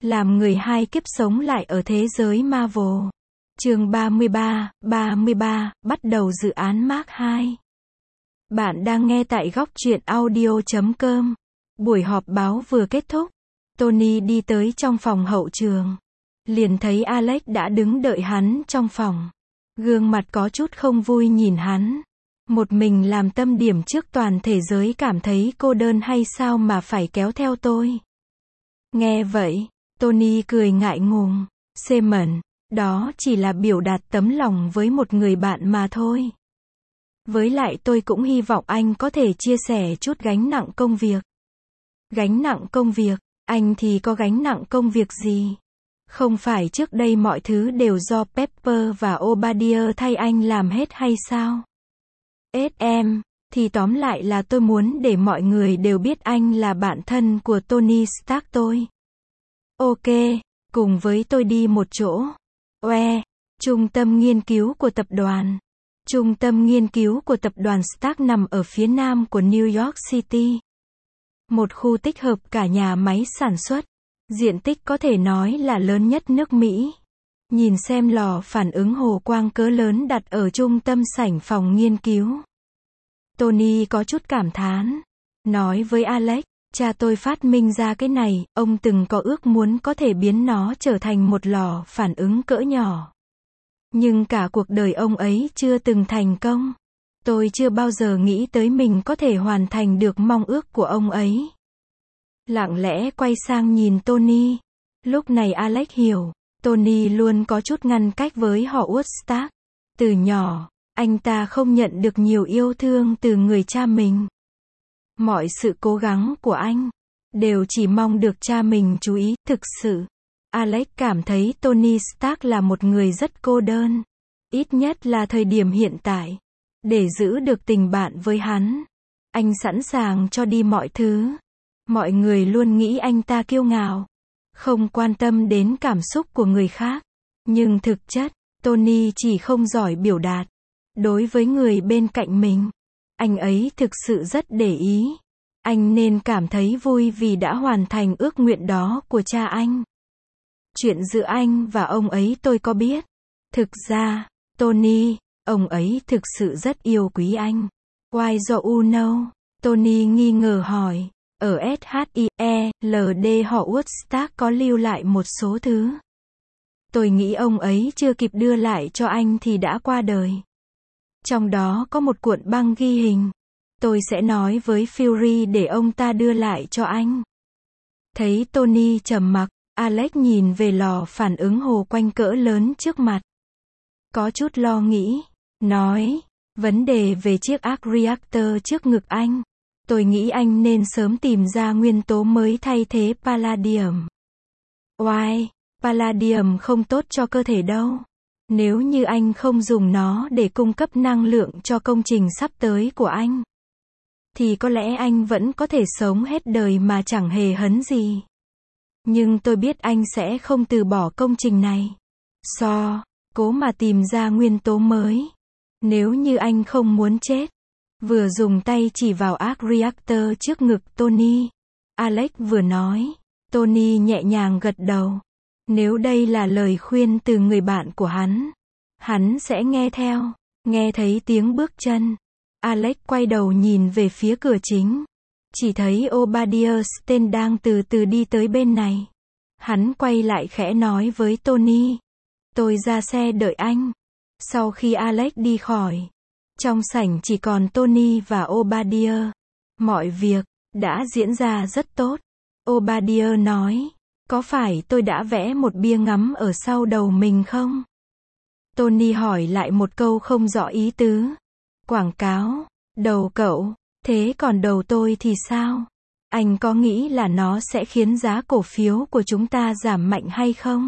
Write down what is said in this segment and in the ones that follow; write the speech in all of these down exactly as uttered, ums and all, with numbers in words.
làm người hai kiếp sống lại ở thế giới Marvel. Chương ba mươi ba, ba mươi ba, bắt đầu dự án Mark hai. Bạn đang nghe tại góc truyện audio chấm com. Buổi họp báo vừa kết thúc. Tony đi tới trong phòng hậu trường. Liền thấy Alex đã đứng đợi hắn trong phòng. Gương mặt có chút không vui nhìn hắn. Một mình làm tâm điểm trước toàn thế giới cảm thấy cô đơn hay sao mà phải kéo theo tôi. Nghe vậy, Tony cười ngại ngùng. Simon, đó chỉ là biểu đạt tấm lòng với một người bạn mà thôi. Với lại tôi cũng hy vọng anh có thể chia sẻ chút gánh nặng công việc. Gánh nặng công việc? Anh thì có gánh nặng công việc gì? Không phải trước đây mọi thứ đều do Pepper và Obadiah thay anh làm hết hay sao? ét em, thì tóm lại là tôi muốn để mọi người đều biết anh là bạn thân của Tony Stark tôi. Ok, cùng với tôi đi một chỗ. Oe, trung tâm nghiên cứu của tập đoàn. Trung tâm nghiên cứu của tập đoàn Stark nằm ở phía nam của New York City. Một khu tích hợp cả nhà máy sản xuất. Diện tích có thể nói là lớn nhất nước Mỹ. Nhìn xem lò phản ứng hồ quang cỡ lớn đặt ở trung tâm sảnh phòng nghiên cứu. Tony có chút cảm thán. Nói với Alex, cha tôi phát minh ra cái này, ông từng có ước muốn có thể biến nó trở thành một lò phản ứng cỡ nhỏ. Nhưng cả cuộc đời ông ấy chưa từng thành công. Tôi chưa bao giờ nghĩ tới mình có thể hoàn thành được mong ước của ông ấy. Lặng lẽ quay sang nhìn Tony. Lúc này Alex hiểu, Tony luôn có chút ngăn cách với họ Wood Stark. Từ nhỏ, anh ta không nhận được nhiều yêu thương từ người cha mình. Mọi sự cố gắng của anh đều chỉ mong được cha mình chú ý. Thực sự, Alex cảm thấy Tony Stark là một người rất cô đơn. Ít nhất là thời điểm hiện tại. Để giữ được tình bạn với hắn, anh sẵn sàng cho đi mọi thứ. Mọi người luôn nghĩ anh ta kiêu ngạo, không quan tâm đến cảm xúc của người khác. Nhưng thực chất, Tony chỉ không giỏi biểu đạt. Đối với người bên cạnh mình, anh ấy thực sự rất để ý. Anh nên cảm thấy vui vì đã hoàn thành ước nguyện đó của cha anh. Chuyện giữa anh và ông ấy tôi có biết. Thực ra, Tony, ông ấy thực sự rất yêu quý anh. Why do you know? Tony nghi ngờ hỏi. Ở ét hát i e lờ đê họ Wood Stark có lưu lại một số thứ. Tôi nghĩ ông ấy chưa kịp đưa lại cho anh thì đã qua đời. Trong đó có một cuộn băng ghi hình. Tôi sẽ nói với Fury để ông ta đưa lại cho anh. Thấy Tony trầm mặc, Alex nhìn về lò phản ứng hồ quanh cỡ lớn trước mặt. Có chút lo nghĩ, nói, vấn đề về chiếc arc reactor trước ngực anh. Tôi nghĩ anh nên sớm tìm ra nguyên tố mới thay thế Palladium. Why? Palladium không tốt cho cơ thể đâu. Nếu như anh không dùng nó để cung cấp năng lượng cho công trình sắp tới của anh, thì có lẽ anh vẫn có thể sống hết đời mà chẳng hề hấn gì. Nhưng tôi biết anh sẽ không từ bỏ công trình này. So, cố mà tìm ra nguyên tố mới. Nếu như anh không muốn chết. Vừa dùng tay chỉ vào arc reactor trước ngực Tony. Alex vừa nói. Tony nhẹ nhàng gật đầu. Nếu đây là lời khuyên từ người bạn của hắn, hắn sẽ nghe theo. Nghe thấy tiếng bước chân, Alex quay đầu nhìn về phía cửa chính. Chỉ thấy Obadiah Stane đang từ từ đi tới bên này. Hắn quay lại khẽ nói với Tony. Tôi ra xe đợi anh. Sau khi Alex đi khỏi, trong sảnh chỉ còn Tony và Obadiah. Mọi việc đã diễn ra rất tốt. Obadiah nói. Có phải tôi đã vẽ một bia ngắm ở sau đầu mình không? Tony hỏi lại một câu không rõ ý tứ. Quảng cáo, đầu cậu, thế còn đầu tôi thì sao? Anh có nghĩ là nó sẽ khiến giá cổ phiếu của chúng ta giảm mạnh hay không?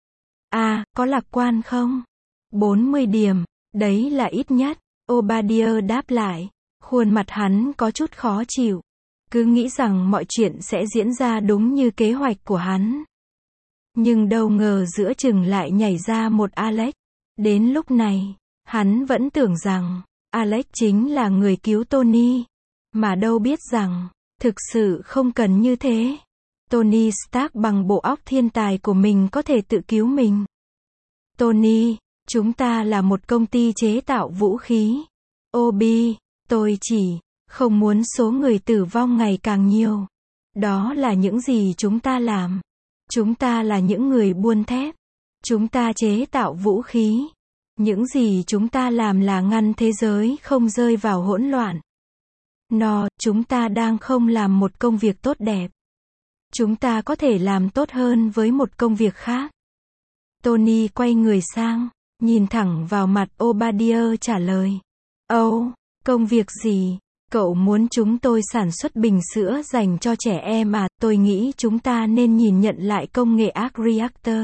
À, có lạc quan không? bốn mươi điểm, đấy là ít nhất. Obadiah đáp lại. Khuôn mặt hắn có chút khó chịu. Cứ nghĩ rằng mọi chuyện sẽ diễn ra đúng như kế hoạch của hắn. Nhưng đâu ngờ giữa chừng lại nhảy ra một Alex. Đến lúc này, hắn vẫn tưởng rằng Alex chính là người cứu Tony. Mà đâu biết rằng, thực sự không cần như thế. Tony Stark bằng bộ óc thiên tài của mình có thể tự cứu mình. Tony, chúng ta là một công ty chế tạo vũ khí. Obi, tôi chỉ không muốn số người tử vong ngày càng nhiều. Đó là những gì chúng ta làm. Chúng ta là những người buôn thép. Chúng ta chế tạo vũ khí. Những gì chúng ta làm là ngăn thế giới không rơi vào hỗn loạn. No, chúng ta đang không làm một công việc tốt đẹp. Chúng ta có thể làm tốt hơn với một công việc khác. Tony quay người sang, nhìn thẳng vào mặt Obadiah trả lời. Ồ, oh, công việc gì? Cậu muốn chúng tôi sản xuất bình sữa dành cho trẻ em à? Tôi nghĩ chúng ta nên nhìn nhận lại công nghệ Arc Reactor.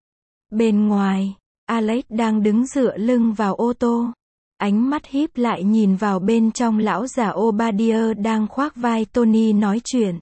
Bên ngoài, Alex đang đứng dựa lưng vào ô tô. Ánh mắt híp lại nhìn vào bên trong lão già Obadiah đang khoác vai Tony nói chuyện.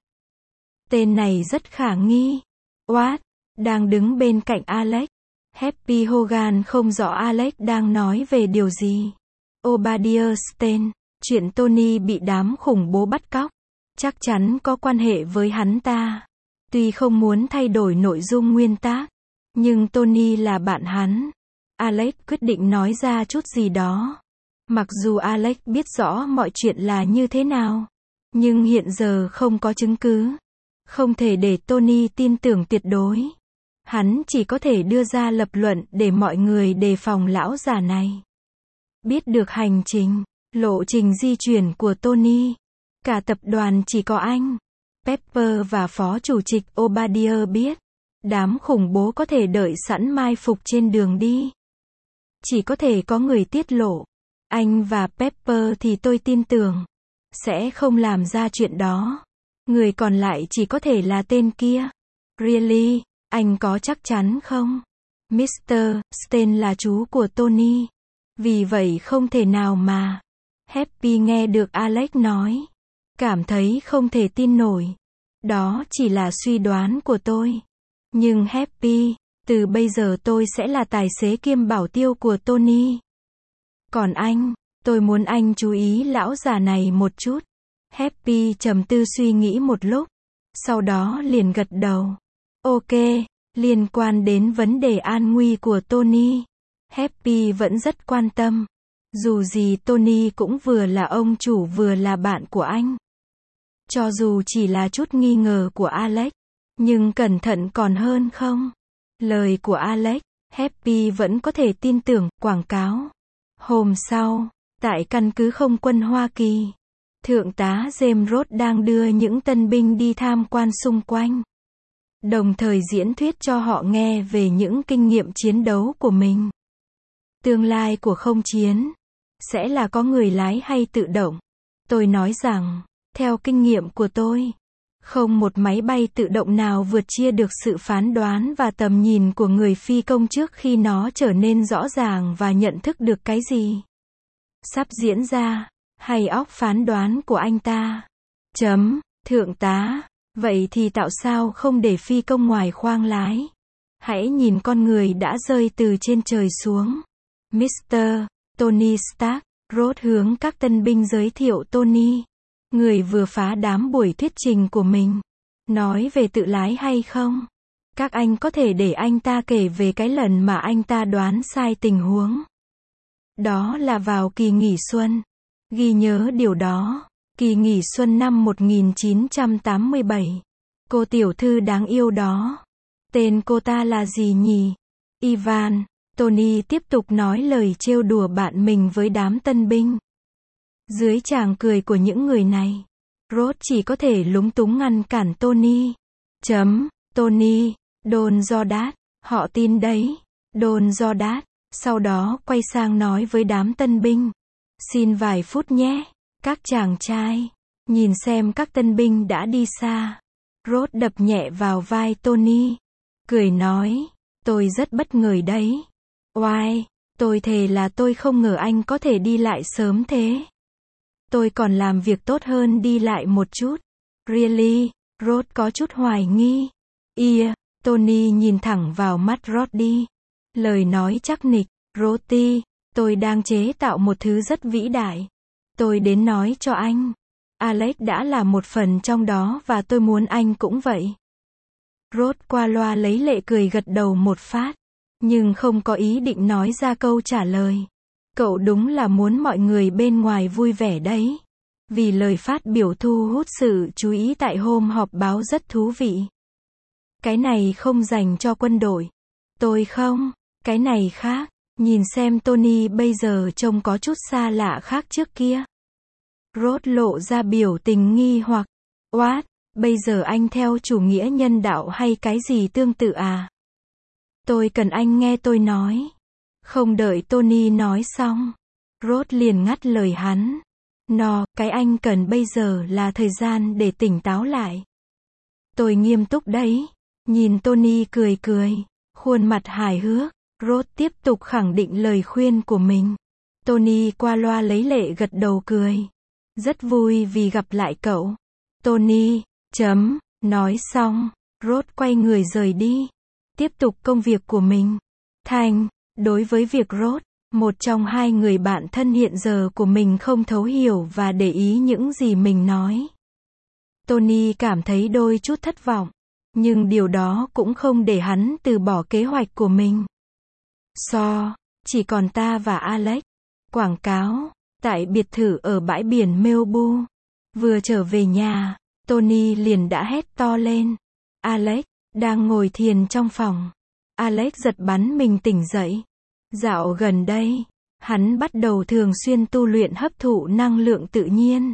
Tên này rất khả nghi. What? Đang đứng bên cạnh Alex. Happy Hogan không rõ Alex đang nói về điều gì. Obadiah Stane, chuyện Tony bị đám khủng bố bắt cóc, chắc chắn có quan hệ với hắn ta. Tuy không muốn thay đổi nội dung nguyên tác, nhưng Tony là bạn hắn. Alex quyết định nói ra chút gì đó. Mặc dù Alex biết rõ mọi chuyện là như thế nào, nhưng hiện giờ không có chứng cứ. Không thể để Tony tin tưởng tuyệt đối. Hắn chỉ có thể đưa ra lập luận để mọi người đề phòng lão già này. Biết được hành trình, lộ trình di chuyển của Tony. Cả tập đoàn chỉ có anh, Pepper và phó chủ tịch Obadiah biết. Đám khủng bố có thể đợi sẵn mai phục trên đường đi. Chỉ có thể có người tiết lộ. Anh và Pepper thì tôi tin tưởng sẽ không làm ra chuyện đó. Người còn lại chỉ có thể là tên kia. Really? Anh có chắc chắn không? mít tơ Stane là chú của Tony. Vì vậy không thể nào mà. Happy nghe được Alex nói. Cảm thấy không thể tin nổi. Đó chỉ là suy đoán của tôi. Nhưng Happy, từ bây giờ tôi sẽ là tài xế kiêm bảo tiêu của Tony. Còn anh, tôi muốn anh chú ý lão già này một chút. Happy trầm tư suy nghĩ một lúc. Sau đó liền gật đầu. Ok, liên quan đến vấn đề an nguy của Tony. Happy vẫn rất quan tâm. Dù gì Tony cũng vừa là ông chủ vừa là bạn của anh. Cho dù chỉ là chút nghi ngờ của Alex. Nhưng cẩn thận còn hơn không? Lời của Alex, Happy vẫn có thể tin tưởng. Quảng cáo. Hôm sau, tại căn cứ không quân Hoa Kỳ, Thượng tá James Ross đang đưa những tân binh đi tham quan xung quanh. Đồng thời diễn thuyết cho họ nghe về những kinh nghiệm chiến đấu của mình. Tương lai của không chiến sẽ là có người lái hay tự động. Tôi nói rằng, theo kinh nghiệm của tôi, không một máy bay tự động nào vượt chia được sự phán đoán và tầm nhìn của người phi công trước khi nó trở nên rõ ràng và nhận thức được cái gì sắp diễn ra, hay óc phán đoán của anh ta. Chấm, thượng tá, vậy thì tạo sao không để phi công ngoài khoang lái? Hãy nhìn con người đã rơi từ trên trời xuống. mít tơ Tony Stark, Ross hướng các tân binh giới thiệu Tony. Người vừa phá đám buổi thuyết trình của mình. Nói về tự lái hay không? Các anh có thể để anh ta kể về cái lần mà anh ta đoán sai tình huống. Đó là vào kỳ nghỉ xuân. Ghi nhớ điều đó. Kỳ nghỉ xuân năm một nghìn chín trăm tám mươi bảy. Cô tiểu thư đáng yêu đó. Tên cô ta là gì nhỉ? Ivan. Tony tiếp tục nói lời trêu đùa bạn mình với đám tân binh. Dưới tràng cười của những người này, Ross chỉ có thể lúng túng ngăn cản Tony. Chấm, Tony, Don Jordat, họ tin đấy. Don Jordat, sau đó quay sang nói với đám tân binh. Xin vài phút nhé, các chàng trai. Nhìn xem các tân binh đã đi xa. Ross đập nhẹ vào vai Tony. Cười nói, tôi rất bất ngờ đấy. Oai, tôi thề là tôi không ngờ anh có thể đi lại sớm thế. Tôi còn làm việc tốt hơn đi lại một chút. Really? Ross có chút hoài nghi. Yeah, Tony nhìn thẳng vào mắt Roddy. Lời nói chắc nịch. Roddy, tôi đang chế tạo một thứ rất vĩ đại. Tôi đến nói cho anh. Alex đã là một phần trong đó và tôi muốn anh cũng vậy. Rốt qua loa lấy lệ cười gật đầu một phát, nhưng không có ý định nói ra câu trả lời. Cậu đúng là muốn mọi người bên ngoài vui vẻ đấy. Vì lời phát biểu thu hút sự chú ý tại hôm họp báo rất thú vị. Cái này không dành cho quân đội. Tôi không, cái này khác. Nhìn xem Tony bây giờ trông có chút xa lạ khác trước kia. Rốt lộ ra biểu tình nghi hoặc. What, bây giờ anh theo chủ nghĩa nhân đạo hay cái gì tương tự à? Tôi cần anh nghe tôi nói. Không đợi Tony nói xong, Rốt liền ngắt lời hắn. No, cái anh cần bây giờ là thời gian để tỉnh táo lại. Tôi nghiêm túc đấy. Nhìn Tony cười cười, khuôn mặt hài hước, Rốt tiếp tục khẳng định lời khuyên của mình. Tony qua loa lấy lệ gật đầu cười. Rất vui vì gặp lại cậu. Tony, chấm, nói xong, Rốt quay người rời đi. Tiếp tục công việc của mình. Thành, đối với việc Rốt, một trong hai người bạn thân hiện giờ của mình không thấu hiểu và để ý những gì mình nói. Tony cảm thấy đôi chút thất vọng. Nhưng điều đó cũng không để hắn từ bỏ kế hoạch của mình. So, chỉ còn ta và Alex. Quảng cáo, tại biệt thự ở bãi biển Malibu. Vừa trở về nhà, Tony liền đã hét to lên. Alex, đang ngồi thiền trong phòng. Alex giật bắn mình tỉnh dậy. Dạo gần đây, hắn bắt đầu thường xuyên tu luyện hấp thụ năng lượng tự nhiên.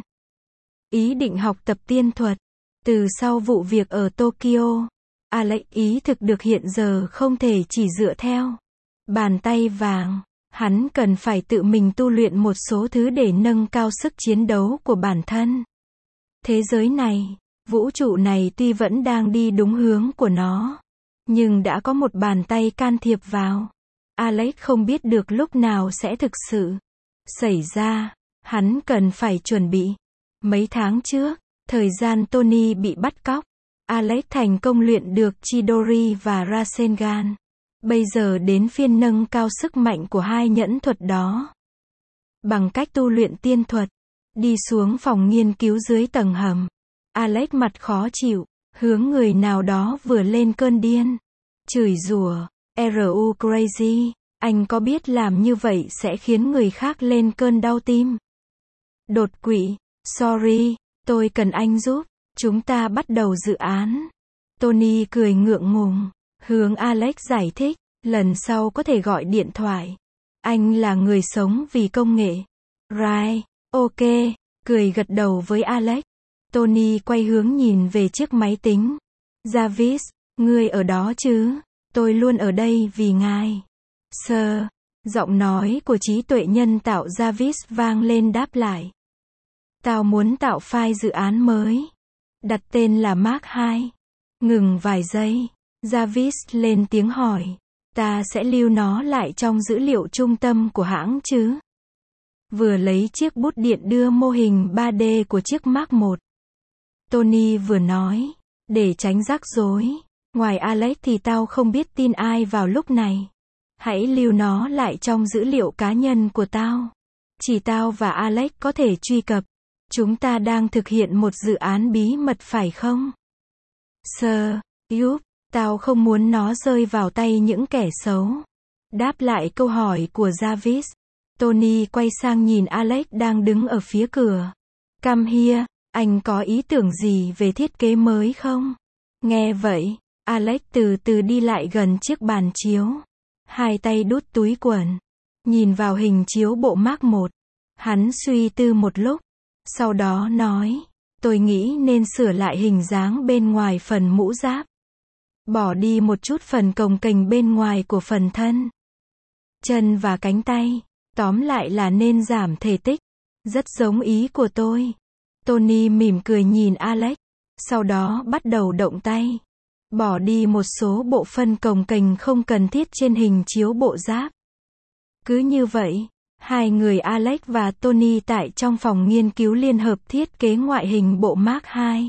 Ý định học tập tiên thuật. Từ sau vụ việc ở Tokyo, Alex ý thực được hiện giờ không thể chỉ dựa theo bàn tay vàng. Hắn cần phải tự mình tu luyện một số thứ để nâng cao sức chiến đấu của bản thân. Thế giới này, vũ trụ này tuy vẫn đang đi đúng hướng của nó, nhưng đã có một bàn tay can thiệp vào. Alex không biết được lúc nào sẽ thực sự xảy ra. Hắn cần phải chuẩn bị. Mấy tháng trước, thời gian Tony bị bắt cóc, Alex thành công luyện được Chidori và Rasengan. Bây giờ đến phiên nâng cao sức mạnh của hai nhẫn thuật đó. Bằng cách tu luyện tiên thuật, đi xuống phòng nghiên cứu dưới tầng hầm. Alex mặt khó chịu, hướng người nào đó vừa lên cơn điên. Chửi rủa, ru crazy, anh có biết làm như vậy sẽ khiến người khác lên cơn đau tim. Đột quỵ, sorry, tôi cần anh giúp, chúng ta bắt đầu dự án. Tony cười ngượng ngùng, hướng Alex giải thích, lần sau có thể gọi điện thoại. Anh là người sống vì công nghệ. Right, ok, cười gật đầu với Alex. Tony quay hướng nhìn về chiếc máy tính. Jarvis, ngươi ở đó chứ? Tôi luôn ở đây vì ngài. Sir, giọng nói của trí tuệ nhân tạo Jarvis vang lên đáp lại. Tao muốn tạo file dự án mới. Đặt tên là Mark hai. Ngừng vài giây. Jarvis lên tiếng hỏi. Ta sẽ lưu nó lại trong dữ liệu trung tâm của hãng chứ? Vừa lấy chiếc bút điện đưa mô hình ba D của chiếc Mark một. Tony vừa nói. Để tránh rắc rối. Ngoài Alex thì tao không biết tin ai vào lúc này. Hãy lưu nó lại trong dữ liệu cá nhân của tao. Chỉ tao và Alex có thể truy cập. Chúng ta đang thực hiện một dự án bí mật phải không? Sir, yup, tao không muốn nó rơi vào tay những kẻ xấu. Đáp lại câu hỏi của Jarvis, Tony quay sang nhìn Alex đang đứng ở phía cửa. Come here, anh có ý tưởng gì về thiết kế mới không? Nghe vậy, Alex từ từ đi lại gần chiếc bàn chiếu. Hai tay đút túi quần. Nhìn vào hình chiếu bộ Mark một. Hắn suy tư một lúc. Sau đó nói, tôi nghĩ nên sửa lại hình dáng bên ngoài phần mũ giáp. Bỏ đi một chút phần cồng kềnh bên ngoài của phần thân. Chân và cánh tay. Tóm lại là nên giảm thể tích. Rất giống ý của tôi. Tony mỉm cười nhìn Alex. Sau đó bắt đầu động tay. Bỏ đi một số bộ phận cồng kềnh không cần thiết trên hình chiếu bộ giáp. Cứ như vậy, hai người Alex và Tony tại trong phòng nghiên cứu liên hợp thiết kế ngoại hình bộ Mark hai.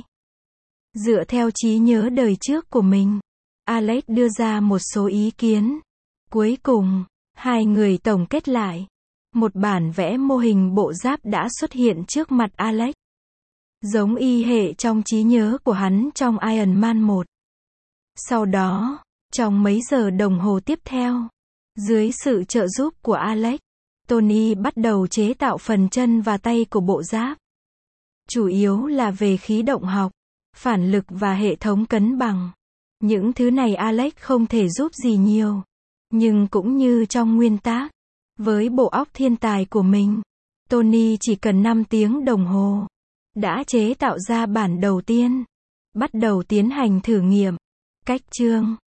Dựa theo trí nhớ đời trước của mình, Alex đưa ra một số ý kiến. Cuối cùng, hai người tổng kết lại. Một bản vẽ mô hình bộ giáp đã xuất hiện trước mặt Alex. Giống y hệ trong trí nhớ của hắn trong Iron Man một. Sau đó, trong mấy giờ đồng hồ tiếp theo, dưới sự trợ giúp của Alex, Tony bắt đầu chế tạo phần chân và tay của bộ giáp. Chủ yếu là về khí động học, phản lực và hệ thống cân bằng. Những thứ này Alex không thể giúp gì nhiều. Nhưng cũng như trong nguyên tắc, với bộ óc thiên tài của mình, Tony chỉ cần năm tiếng đồng hồ đã chế tạo ra bản đầu tiên. Bắt đầu tiến hành thử nghiệm. Cách chương